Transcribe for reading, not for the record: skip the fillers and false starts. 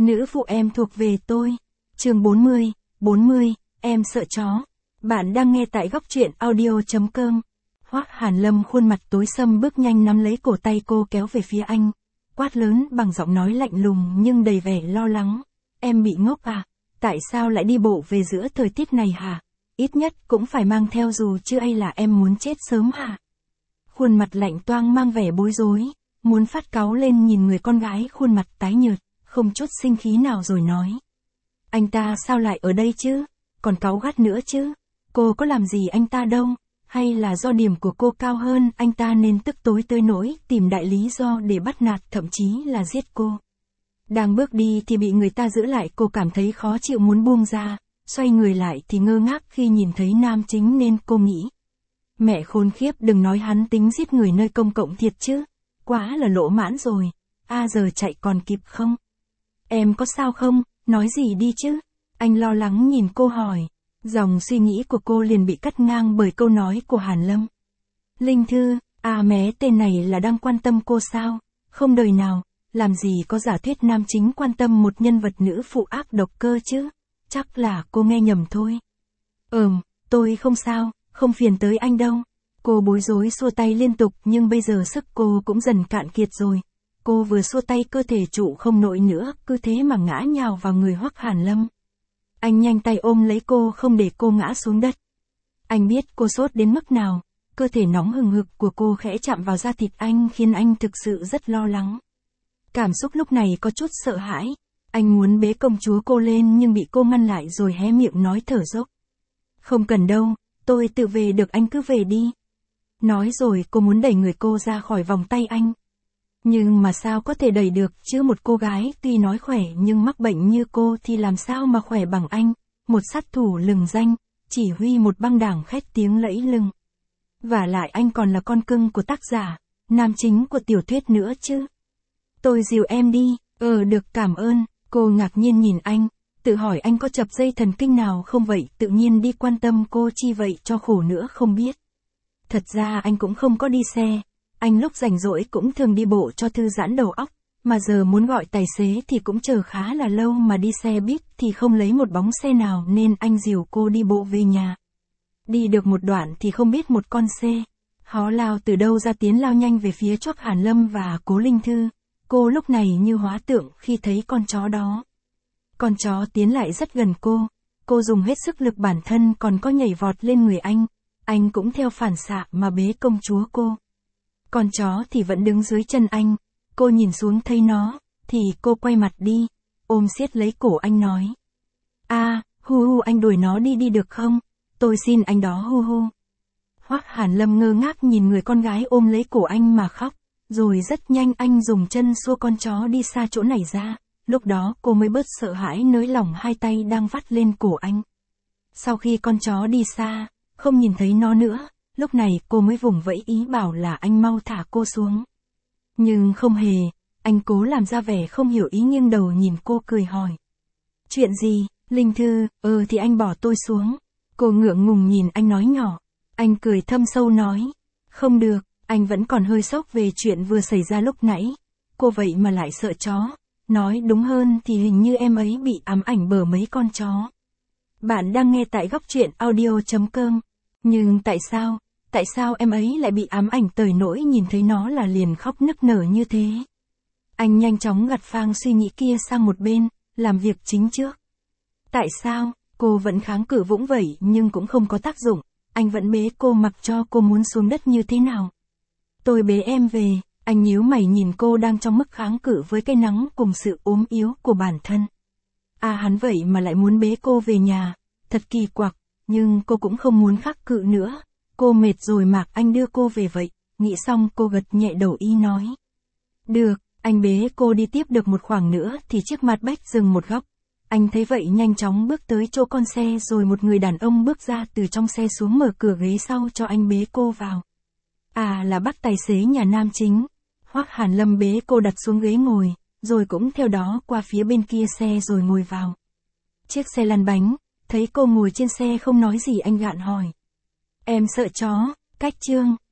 Nữ phụ em thuộc về tôi. Chương 40, em sợ chó. Bạn đang nghe tại góc truyện audio.com. Hoắc Hàn Lâm khuôn mặt tối sầm bước nhanh nắm lấy cổ tay cô kéo về phía anh. Quát lớn bằng giọng nói lạnh lùng nhưng đầy vẻ lo lắng. Em bị ngốc à? Tại sao lại đi bộ về giữa thời tiết này hả? Ít nhất cũng phải mang theo dù chứ ai là em muốn chết sớm hả? Khuôn mặt lạnh toang mang vẻ bối rối, muốn phát cáu lên nhìn người con gái khuôn mặt tái nhợt, không chút sinh khí nào rồi nói. Anh ta sao lại ở đây chứ? Còn cáu gắt nữa chứ? Cô có làm gì anh ta đâu? Hay là do điểm của cô cao hơn anh ta nên tức tối tới nỗi tìm đại lý do để bắt nạt thậm chí là giết cô? Đang bước đi thì bị người ta giữ lại, cô cảm thấy khó chịu muốn buông ra, xoay người lại thì ngơ ngác khi nhìn thấy nam chính nên cô nghĩ. Mẹ khốn khiếp, đừng nói hắn tính giết người nơi công cộng thiệt chứ. Quá là lỗ mãn rồi. Giờ chạy còn kịp không? Em có sao không? Nói gì đi chứ? Anh lo lắng nhìn cô hỏi. Dòng suy nghĩ của cô liền bị cắt ngang bởi câu nói của Hàn Lâm. Linh Thư, mé tên này là đang quan tâm cô sao? Không đời nào, làm gì có giả thuyết nam chính quan tâm một nhân vật nữ phụ ác độc cơ chứ? Chắc là cô nghe nhầm thôi. Tôi không sao, không phiền tới anh đâu. Cô bối rối xua tay liên tục nhưng bây giờ sức cô cũng dần cạn kiệt rồi. Cô vừa xua tay cơ thể trụ không nổi nữa, cứ thế mà ngã nhào vào người Hoắc Hàn Lâm. Anh nhanh tay ôm lấy cô không để cô ngã xuống đất. Anh biết cô sốt đến mức nào, cơ thể nóng hừng hực của cô khẽ chạm vào da thịt anh khiến anh thực sự rất lo lắng. Cảm xúc lúc này có chút sợ hãi, anh muốn bế công chúa cô lên nhưng bị cô ngăn lại rồi hé miệng nói thở dốc. Không cần đâu, tôi tự về được, anh cứ về đi. Nói rồi cô muốn đẩy người cô ra khỏi vòng tay anh. Nhưng mà sao có thể đẩy được chứ, một cô gái tuy nói khỏe nhưng mắc bệnh như cô thì làm sao mà khỏe bằng anh, một sát thủ lừng danh, chỉ huy một băng đảng khét tiếng lẫy lừng. Vả lại anh còn là con cưng của tác giả, nam chính của tiểu thuyết nữa chứ. Tôi dìu em đi, được cảm ơn, cô ngạc nhiên nhìn anh, tự hỏi anh có chập dây thần kinh nào không vậy, tự nhiên đi quan tâm cô chi vậy cho khổ nữa không biết. Thật ra anh cũng không có đi xe, anh lúc rảnh rỗi cũng thường đi bộ cho thư giãn đầu óc, mà giờ muốn gọi tài xế thì cũng chờ khá là lâu mà đi xe buýt thì không lấy một bóng xe nào nên anh dìu cô đi bộ về nhà. Đi được một đoạn thì không biết một con xe hó lao từ đâu ra tiến lao nhanh về phía Hoắc Hàn Lâm và Cố Linh Thư. Cô lúc này như hóa tượng khi thấy con chó đó. Con chó tiến lại rất gần cô dùng hết sức lực bản thân còn có nhảy vọt lên người anh cũng theo phản xạ mà bế công chúa cô. Con chó thì vẫn đứng dưới chân anh, cô nhìn xuống thấy nó, thì cô quay mặt đi, ôm siết lấy cổ anh nói. Anh đuổi nó đi được không? Tôi xin anh đó hu. Hoắc Hàn Lâm ngơ ngác nhìn người con gái ôm lấy cổ anh mà khóc, rồi rất nhanh anh dùng chân xua con chó đi xa chỗ này ra, lúc đó cô mới bớt sợ hãi nới lỏng hai tay đang vắt lên cổ anh. Sau khi con chó đi xa, không nhìn thấy nó nữa, lúc này cô mới vùng vẫy ý bảo là anh mau thả cô xuống. Nhưng không hề, anh cố làm ra vẻ không hiểu ý nghiêng đầu nhìn cô cười hỏi. Chuyện gì, Linh Thư, thì anh bỏ tôi xuống. Cô ngượng ngùng nhìn anh nói nhỏ. Anh cười thâm sâu nói. Không được, anh vẫn còn hơi sốc về chuyện vừa xảy ra lúc nãy. Cô vậy mà lại sợ chó. Nói đúng hơn thì hình như em ấy bị ám ảnh bởi mấy con chó. Bạn đang nghe tại góc truyện audio.com. Nhưng tại sao em ấy lại bị ám ảnh tới nỗi nhìn thấy nó là liền khóc nức nở như thế? Anh nhanh chóng gạt phang suy nghĩ kia sang một bên, làm việc chính trước. Tại sao? Cô vẫn kháng cự vũng vẩy nhưng cũng không có tác dụng, anh vẫn bế cô mặc cho cô muốn xuống đất như thế nào. Tôi bế em về, anh nhíu mày nhìn cô đang trong mức kháng cự với cái nắng cùng sự ốm yếu của bản thân. Hắn vậy mà lại muốn bế cô về nhà, thật kỳ quặc, nhưng cô cũng không muốn kháng cự nữa. Cô mệt rồi mặc anh đưa cô về vậy, nghĩ xong cô gật nhẹ đầu y nói. Được, anh bế cô đi tiếp được một khoảng nữa thì chiếc mặt bách dừng một góc. Anh thấy vậy nhanh chóng bước tới chỗ con xe rồi một người đàn ông bước ra từ trong xe xuống mở cửa ghế sau cho anh bế cô vào. Là bác tài xế nhà nam chính. Hoắc Hàn Lâm bế cô đặt xuống ghế ngồi, rồi cũng theo đó qua phía bên kia xe rồi ngồi vào. Chiếc xe lăn bánh, thấy cô ngồi trên xe không nói gì anh gạn hỏi. Em sợ chó, cách chương.